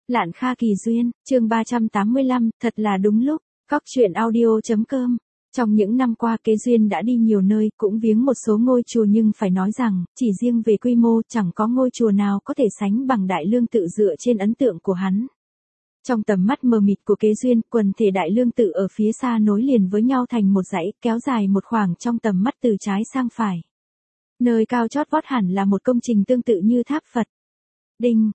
Lạn Kha Kỳ Duyên, chương 385, thật là đúng lúc. Góc truyện audio.com. Trong những năm qua Kế Duyên đã đi nhiều nơi, cũng viếng một số ngôi chùa, nhưng phải nói rằng, chỉ riêng về quy mô chẳng có ngôi chùa nào có thể sánh bằng Đại Lương Tự dựa trên ấn tượng của hắn. Trong tầm mắt mờ mịt của Kế Duyên, quần thể Đại Lương Tự ở phía xa nối liền với nhau thành một dãy, kéo dài một khoảng trong tầm mắt từ trái sang phải. Nơi cao chót vót hẳn là một công trình tương tự như tháp Phật. Đinh,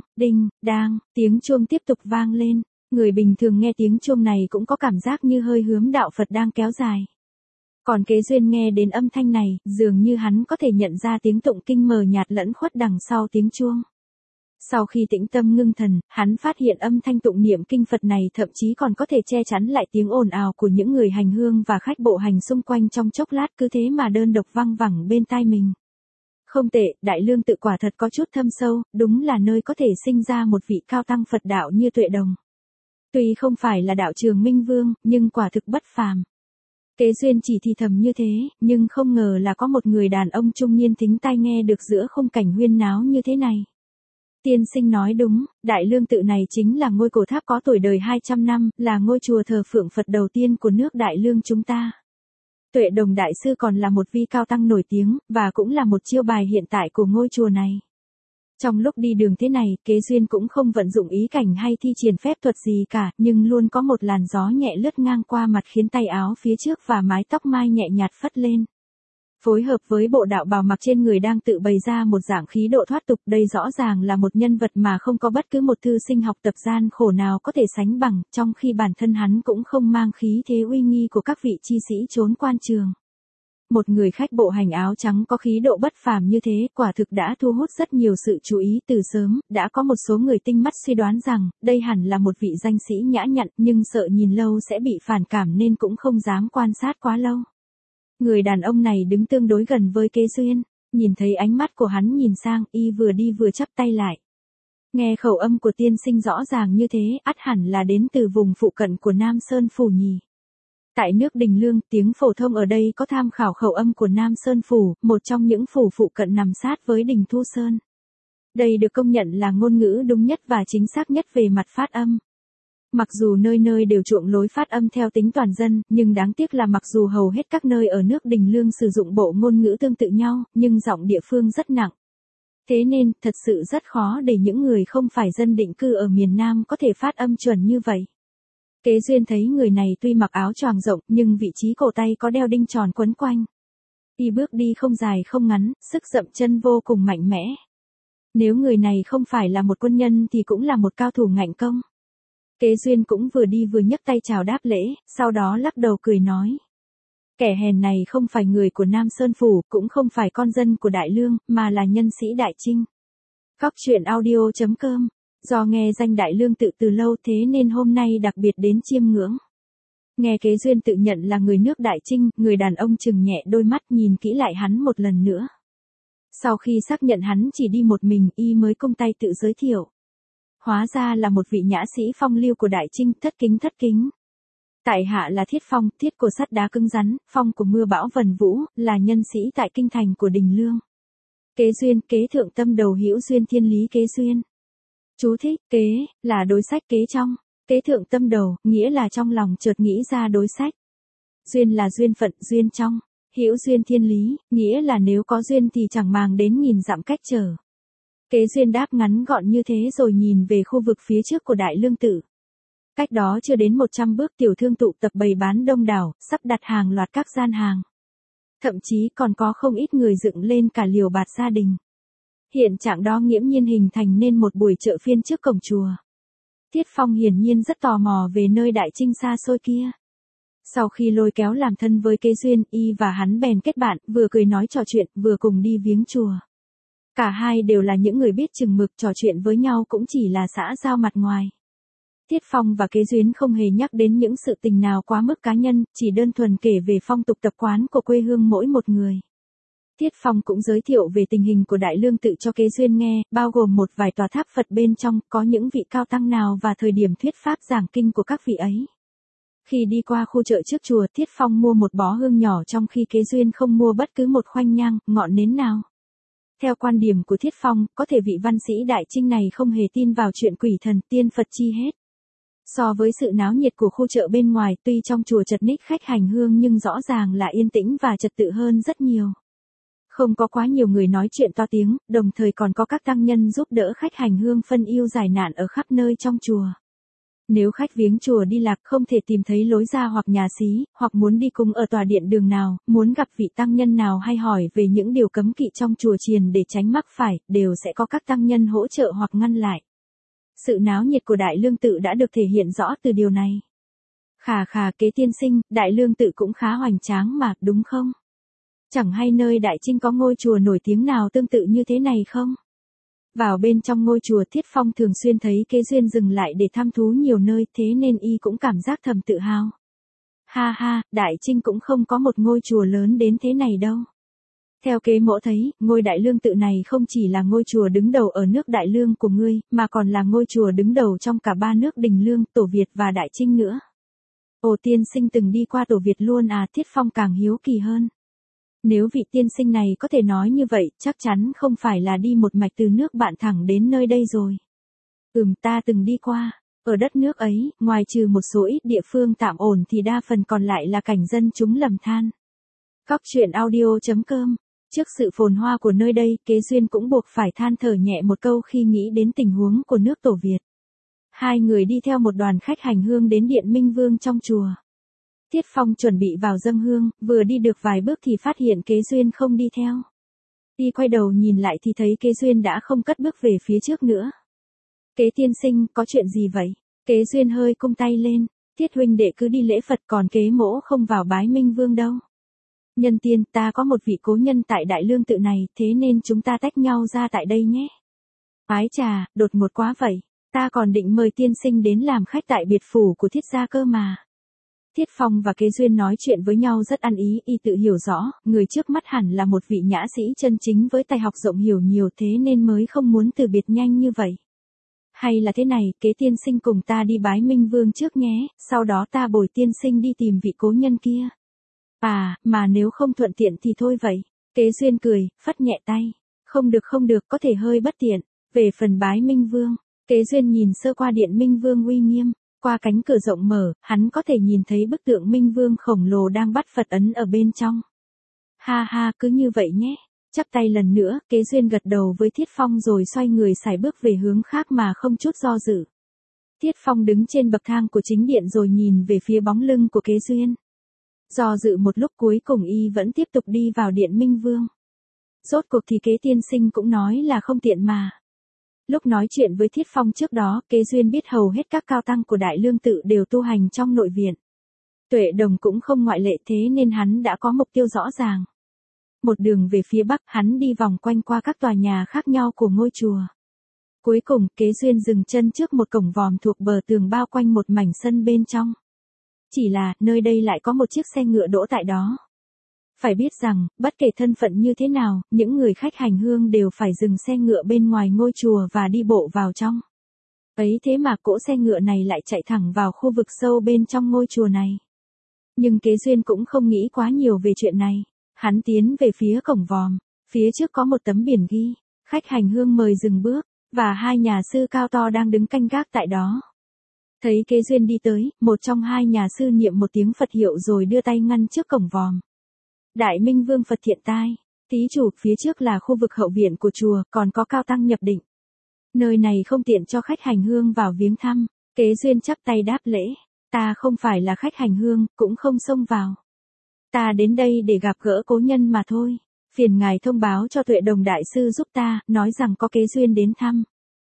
đang, tiếng chuông tiếp tục vang lên. Người bình thường nghe tiếng chuông này cũng có cảm giác như hơi hướng đạo Phật đang kéo dài. Còn Kế Duyên nghe đến âm thanh này, dường như hắn có thể nhận ra tiếng tụng kinh mờ nhạt lẫn khuất đằng sau tiếng chuông. Sau khi tĩnh tâm ngưng thần, hắn phát hiện âm thanh tụng niệm kinh Phật này thậm chí còn có thể che chắn lại tiếng ồn ào của những người hành hương và khách bộ hành xung quanh trong chốc lát, cứ thế mà đơn độc văng vẳng bên tai mình. Không tệ, Đại Lương Tự quả thật có chút thâm sâu, đúng là nơi có thể sinh ra một vị cao tăng Phật đạo như Tuệ Đồng. Tuy không phải là đạo trường Minh Vương, nhưng quả thực bất phàm. Kế Duyên chỉ thì thầm như thế, nhưng không ngờ là có một người đàn ông trung niên thính tai nghe được giữa khung cảnh huyên náo như thế này. Tiên sinh nói đúng, Đại Lương Tự này chính là ngôi cổ tháp có tuổi đời 200 năm, là ngôi chùa thờ phượng Phật đầu tiên của nước Đại Lương chúng ta. Tuệ Đồng Đại Sư còn là một vi cao tăng nổi tiếng, và cũng là một chiêu bài hiện tại của ngôi chùa này. Trong lúc đi đường thế này, Kế Duyên cũng không vận dụng ý cảnh hay thi triển phép thuật gì cả, nhưng luôn có một làn gió nhẹ lướt ngang qua mặt khiến tay áo phía trước và mái tóc mai nhẹ nhạt phất lên. Phối hợp với bộ đạo bào mặc trên người đang tự bày ra một dạng khí độ thoát tục, đây rõ ràng là một nhân vật mà không có bất cứ một thư sinh học tập gian khổ nào có thể sánh bằng, trong khi bản thân hắn cũng không mang khí thế uy nghi của các vị chi sĩ trốn quan trường. Một người khách bộ hành áo trắng có khí độ bất phàm như thế, quả thực đã thu hút rất nhiều sự chú ý từ sớm, đã có một số người tinh mắt suy đoán rằng, đây hẳn là một vị danh sĩ nhã nhặn, nhưng sợ nhìn lâu sẽ bị phản cảm nên cũng không dám quan sát quá lâu. Người đàn ông này đứng tương đối gần với Kế Duyên, nhìn thấy ánh mắt của hắn nhìn sang, y vừa đi vừa chắp tay lại. Nghe khẩu âm của tiên sinh rõ ràng như thế, ắt hẳn là đến từ vùng phụ cận của Nam Sơn Phủ nhỉ. Tại nước Đình Lương, tiếng phổ thông ở đây có tham khảo khẩu âm của Nam Sơn Phủ, một trong những phủ phụ cận nằm sát với Đình Thu Sơn. Đây được công nhận là ngôn ngữ đúng nhất và chính xác nhất về mặt phát âm. Mặc dù nơi nơi đều chuộng lối phát âm theo tính toàn dân, nhưng đáng tiếc là mặc dù hầu hết các nơi ở nước Đình Lương sử dụng bộ ngôn ngữ tương tự nhau, nhưng giọng địa phương rất nặng. Thế nên, thật sự rất khó để những người không phải dân định cư ở miền Nam có thể phát âm chuẩn như vậy. Kế Duyên thấy người này tuy mặc áo choàng rộng, nhưng vị trí cổ tay có đeo đinh tròn quấn quanh. Y bước đi không dài không ngắn, sức dậm chân vô cùng mạnh mẽ. Nếu người này không phải là một quân nhân thì cũng là một cao thủ ngạnh công. Kế Duyên cũng vừa đi vừa nhấc tay chào đáp lễ, sau đó lắc đầu cười nói. Kẻ hèn này không phải người của Nam Sơn Phủ, cũng không phải con dân của Đại Lương, mà là nhân sĩ Đại Trinh. Góc truyện audio.com. Do nghe danh Đại Lương Tự từ lâu thế nên hôm nay đặc biệt đến chiêm ngưỡng. Nghe Kế Duyên tự nhận là người nước Đại Trinh, người đàn ông chừng nhẹ đôi mắt nhìn kỹ lại hắn một lần nữa. Sau khi xác nhận hắn chỉ đi một mình, y mới cung tay tự giới thiệu. Hóa ra là một vị nhã sĩ phong lưu của Đại Trinh, thất kính. Tại hạ là Thiết Phong, thiết của sắt đá cứng rắn, phong của mưa bão vần vũ, là nhân sĩ tại kinh thành của Đình Lương. Kế Duyên, kế thượng tâm đầu hữu duyên thiên lý Kế Duyên. Chú thích, kế, là đối sách kế trong, kế thượng tâm đầu, nghĩa là trong lòng chợt nghĩ ra đối sách. Duyên là duyên phận, duyên trong, hữu duyên thiên lý, nghĩa là nếu có duyên thì chẳng màng đến nghìn dặm cách trở. Kế Duyên đáp ngắn gọn như thế rồi nhìn về khu vực phía trước của Đại Lương Tự. Cách đó chưa đến 100 bước tiểu thương tụ tập bày bán đông đảo, sắp đặt hàng loạt các gian hàng. Thậm chí còn có không ít người dựng lên cả liều bạt gia đình. Hiện trạng đó nghiễm nhiên hình thành nên một buổi chợ phiên trước cổng chùa. Thiết Phong hiển nhiên rất tò mò về nơi Đại Trinh xa xôi kia. Sau khi lôi kéo làm thân với Kế Duyên, y và hắn bèn kết bạn, vừa cười nói trò chuyện, vừa cùng đi viếng chùa. Cả hai đều là những người biết chừng mực, trò chuyện với nhau cũng chỉ là xã giao mặt ngoài. Thiết Phong và Kế Duyên không hề nhắc đến những sự tình nào quá mức cá nhân, chỉ đơn thuần kể về phong tục tập quán của quê hương mỗi một người. Thiết Phong cũng giới thiệu về tình hình của Đại Lương Tự cho Kế Duyên nghe, bao gồm một vài tòa tháp Phật bên trong, có những vị cao tăng nào và thời điểm thuyết pháp giảng kinh của các vị ấy. Khi đi qua khu chợ trước chùa, Thiết Phong mua một bó hương nhỏ trong khi Kế Duyên không mua bất cứ một khoanh nhang, ngọn nến nào. Theo quan điểm của Thiết Phong, có thể vị văn sĩ Đại Trinh này không hề tin vào chuyện quỷ thần tiên Phật chi hết. So với sự náo nhiệt của khu chợ bên ngoài, tuy trong chùa chật ních khách hành hương nhưng rõ ràng là yên tĩnh và trật tự hơn rất nhiều. Không có quá nhiều người nói chuyện to tiếng, đồng thời còn có các tăng nhân giúp đỡ khách hành hương phân ưu giải nạn ở khắp nơi trong chùa. Nếu khách viếng chùa đi lạc không thể tìm thấy lối ra hoặc nhà xí, hoặc muốn đi cùng ở tòa điện đường nào, muốn gặp vị tăng nhân nào hay hỏi về những điều cấm kỵ trong chùa chiền để tránh mắc phải, đều sẽ có các tăng nhân hỗ trợ hoặc ngăn lại. Sự náo nhiệt của Đại Lương Tự đã được thể hiện rõ từ điều này. Khà khà Kế tiên sinh, Đại Lương Tự cũng khá hoành tráng mà, đúng không? Chẳng hay nơi Đại Trinh có ngôi chùa nổi tiếng nào tương tự như thế này không? Vào bên trong ngôi chùa Thiết Phong thường xuyên thấy Kế Duyên dừng lại để thăm thú nhiều nơi, thế nên y cũng cảm giác thầm tự hào. Ha ha, Đại Trinh cũng không có một ngôi chùa lớn đến thế này đâu. Theo Kế mỗ thấy, ngôi Đại Lương Tự này không chỉ là ngôi chùa đứng đầu ở nước Đại Lương của ngươi, mà còn là ngôi chùa đứng đầu trong cả ba nước Đình Lương, Tổ Việt và Đại Trinh nữa. Ồ, tiên sinh từng đi qua Tổ Việt luôn à? Thiết Phong càng hiếu kỳ hơn. Nếu vị tiên sinh này có thể nói như vậy, chắc chắn không phải là đi một mạch từ nước bạn thẳng đến nơi đây rồi. Ta từng đi qua. Ở đất nước ấy, ngoài trừ một số ít địa phương tạm ổn thì đa phần còn lại là cảnh dân chúng lầm than. Cóc truyện audio.com. Trước sự phồn hoa của nơi đây, Kế Duyên cũng buộc phải than thở nhẹ một câu khi nghĩ đến tình huống của nước Tổ Việt. Hai người đi theo một đoàn khách hành hương đến Điện Minh Vương trong chùa. Thiết Phong chuẩn bị vào dâng hương, vừa đi được vài bước thì phát hiện Kế Duyên không đi theo. Y quay đầu nhìn lại thì thấy Kế Duyên đã không cất bước về phía trước nữa. Kế tiên sinh, có chuyện gì vậy? Kế Duyên hơi cung tay lên. Thiết huynh đệ cứ đi lễ Phật, còn Kế mỗ không vào bái Minh Vương đâu. Nhân tiên, ta có một vị cố nhân tại Đại Lương Tự này, thế nên chúng ta tách nhau ra tại đây nhé. Ái chà, đột ngột quá vậy. Ta còn định mời tiên sinh đến làm khách tại biệt phủ của Thiết gia cơ mà. Thiết Phong và Kế Duyên nói chuyện với nhau rất ăn ý, y tự hiểu rõ, người trước mắt hẳn là một vị nhã sĩ chân chính với tài học rộng hiểu nhiều, thế nên mới không muốn từ biệt nhanh như vậy. Hay là thế này, Kế tiên sinh cùng ta đi bái Minh Vương trước nhé, sau đó ta bồi tiên sinh đi tìm vị cố nhân kia. À, mà nếu không thuận tiện thì thôi vậy. Kế Duyên cười, phất nhẹ tay. Không được, có thể hơi bất tiện. Về phần bái Minh Vương, Kế Duyên nhìn sơ qua Điện Minh Vương uy nghiêm. Qua cánh cửa rộng mở, hắn có thể nhìn thấy bức tượng Minh Vương khổng lồ đang bắt Phật ấn ở bên trong. Ha ha, cứ như vậy nhé. Chắp tay lần nữa, Kế Duyên gật đầu với Thiết Phong rồi xoay người sải bước về hướng khác mà không chút do dự. Thiết Phong đứng trên bậc thang của chính điện rồi nhìn về phía bóng lưng của Kế Duyên. Do dự một lúc cuối cùng y vẫn tiếp tục đi vào Điện Minh Vương. Rốt cuộc thì Kế tiên sinh cũng nói là không tiện mà. Lúc nói chuyện với Thiết Phong trước đó, Kế Duyên biết hầu hết các cao tăng của Đại Lương Tự đều tu hành trong nội viện. Tuệ Đồng cũng không ngoại lệ, thế nên hắn đã có mục tiêu rõ ràng. Một đường về phía bắc, hắn đi vòng quanh qua các tòa nhà khác nhau của ngôi chùa. Cuối cùng, Kế Duyên dừng chân trước một cổng vòm thuộc bờ tường bao quanh một mảnh sân bên trong. Chỉ là, nơi đây lại có một chiếc xe ngựa đỗ tại đó. Phải biết rằng, bất kể thân phận như thế nào, những người khách hành hương đều phải dừng xe ngựa bên ngoài ngôi chùa và đi bộ vào trong. Ấy thế mà cỗ xe ngựa này lại chạy thẳng vào khu vực sâu bên trong ngôi chùa này. Nhưng Kế Duyên cũng không nghĩ quá nhiều về chuyện này. Hắn tiến về phía cổng vòm. Phía trước có một tấm biển ghi, khách hành hương mời dừng bước, và hai nhà sư cao to đang đứng canh gác tại đó. Thấy Kế Duyên đi tới, một trong hai nhà sư niệm một tiếng Phật hiệu rồi đưa tay ngăn trước cổng vòm. Đại Minh Vương Phật thiện tai. Thí chủ, phía trước là khu vực hậu viện của chùa, còn có cao tăng nhập định. Nơi này không tiện cho khách hành hương vào viếng thăm. Kế Duyên chắp tay đáp lễ. Ta không phải là khách hành hương, cũng không xông vào. Ta đến đây để gặp gỡ cố nhân mà thôi. Phiền ngài thông báo cho Tuệ Đồng đại sư giúp ta, nói rằng có Kế Duyên đến thăm.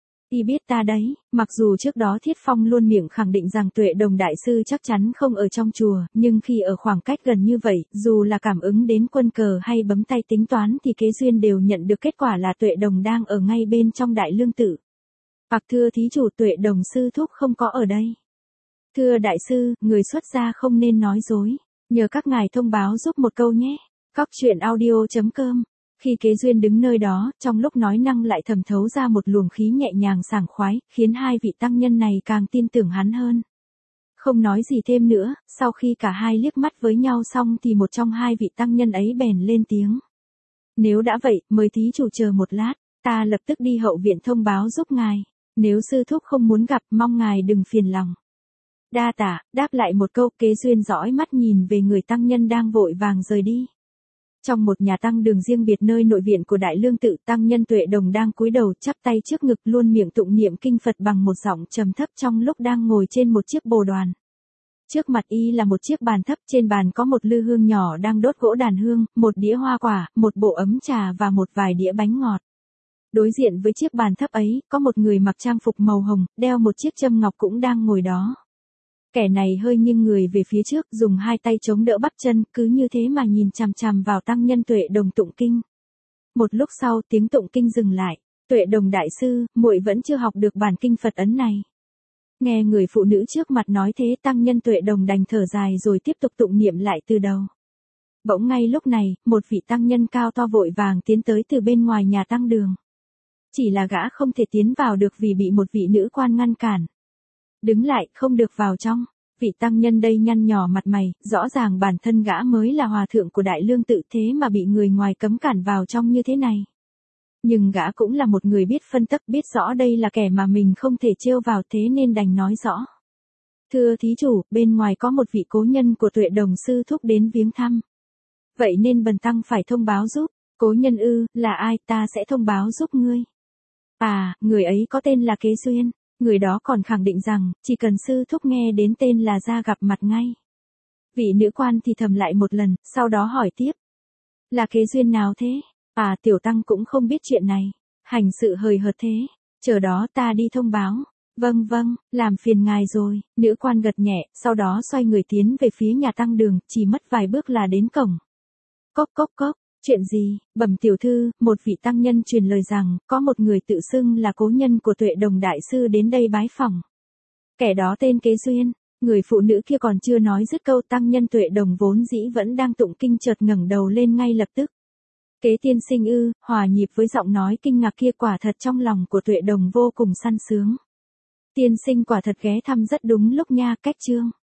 Y biết ta đấy, mặc dù trước đó Thiết Phong luôn miệng khẳng định rằng Tuệ Đồng đại sư chắc chắn không ở trong chùa, nhưng khi ở khoảng cách gần như vậy, dù là cảm ứng đến quân cờ hay bấm tay tính toán thì Kế Duyên đều nhận được kết quả là Tuệ Đồng đang ở ngay bên trong Đại Lương Tự. Hoặc thưa thí chủ, Tuệ Đồng sư thúc không có ở đây. Thưa đại sư, người xuất gia không nên nói dối, nhờ các ngài thông báo giúp một câu nhé. Cóc truyện audio.com. Khi Kế Duyên đứng nơi đó, trong lúc nói năng lại thẩm thấu ra một luồng khí nhẹ nhàng sảng khoái, khiến hai vị tăng nhân này càng tin tưởng hắn hơn. Không nói gì thêm nữa, sau khi cả hai liếc mắt với nhau xong thì một trong hai vị tăng nhân ấy bèn lên tiếng. Nếu đã vậy, mời thí chủ chờ một lát, ta lập tức đi hậu viện thông báo giúp ngài. Nếu sư thúc không muốn gặp, mong ngài đừng phiền lòng. Đa tạ, đáp lại một câu, Kế Duyên dõi mắt nhìn về người tăng nhân đang vội vàng rời đi. Trong một nhà tăng đường riêng biệt nơi nội viện của Đại Lương Tự, tăng nhân Tuệ Đồng đang cúi đầu chắp tay trước ngực luôn miệng tụng niệm kinh Phật bằng một giọng trầm thấp trong lúc đang ngồi trên một chiếc bồ đoàn. Trước mặt y là một chiếc bàn thấp, trên bàn có một lư hương nhỏ đang đốt gỗ đàn hương, một đĩa hoa quả, một bộ ấm trà và một vài đĩa bánh ngọt. Đối diện với chiếc bàn thấp ấy, có một người mặc trang phục màu hồng, đeo một chiếc châm ngọc cũng đang ngồi đó. Kẻ này hơi nghiêng người về phía trước, dùng hai tay chống đỡ bắp chân, cứ như thế mà nhìn chằm chằm vào tăng nhân Tuệ Đồng tụng kinh. Một lúc sau, tiếng tụng kinh dừng lại. Tuệ Đồng đại sư, muội vẫn chưa học được bản kinh Phật ấn này. Nghe người phụ nữ trước mặt nói thế, tăng nhân Tuệ Đồng đành thở dài rồi tiếp tục tụng niệm lại từ đầu. Bỗng ngay lúc này, một vị tăng nhân cao to vội vàng tiến tới từ bên ngoài nhà tăng đường. Chỉ là gã không thể tiến vào được vì bị một vị nữ quan ngăn cản. Đứng lại, không được vào trong. Vị tăng nhân đây nhăn nhỏ mặt mày, rõ ràng bản thân gã mới là hòa thượng của Đại Lương Tự thế mà bị người ngoài cấm cản vào trong như thế này. Nhưng gã cũng là một người biết phân tích, biết rõ đây là kẻ mà mình không thể trêu vào, thế nên đành nói rõ. Thưa thí chủ, bên ngoài có một vị cố nhân của Tuệ Đồng sư thúc đến viếng thăm. Vậy nên bần tăng phải thông báo giúp. Cố nhân ư, là ai, ta sẽ thông báo giúp ngươi. À, người ấy có tên là Kế Duyên. Người đó còn khẳng định rằng, chỉ cần sư thúc nghe đến tên là ra gặp mặt ngay. Vị nữ quan thì thầm lại một lần, sau đó hỏi tiếp. Là Kế Duyên nào thế? À, tiểu tăng cũng không biết chuyện này. Hành sự hời hợt thế. Chờ đó ta đi thông báo. Vâng vâng, làm phiền ngài rồi. Nữ quan gật nhẹ, sau đó xoay người tiến về phía nhà tăng đường, chỉ mất vài bước là đến cổng. Cốc cốc cốc. Chuyện gì, bẩm tiểu thư, một vị tăng nhân truyền lời rằng, có một người tự xưng là cố nhân của Tuệ Đồng đại sư đến đây bái phỏng. Kẻ đó tên Kế Duyên. Người phụ nữ kia còn chưa nói dứt câu, tăng nhân Tuệ Đồng vốn dĩ vẫn đang tụng kinh chợt ngẩng đầu lên ngay lập tức. Kế tiên sinh ư, hòa nhịp với giọng nói kinh ngạc kia, quả thật trong lòng của Tuệ Đồng vô cùng săn sướng. Tiên sinh quả thật ghé thăm rất đúng lúc nha. Cách chương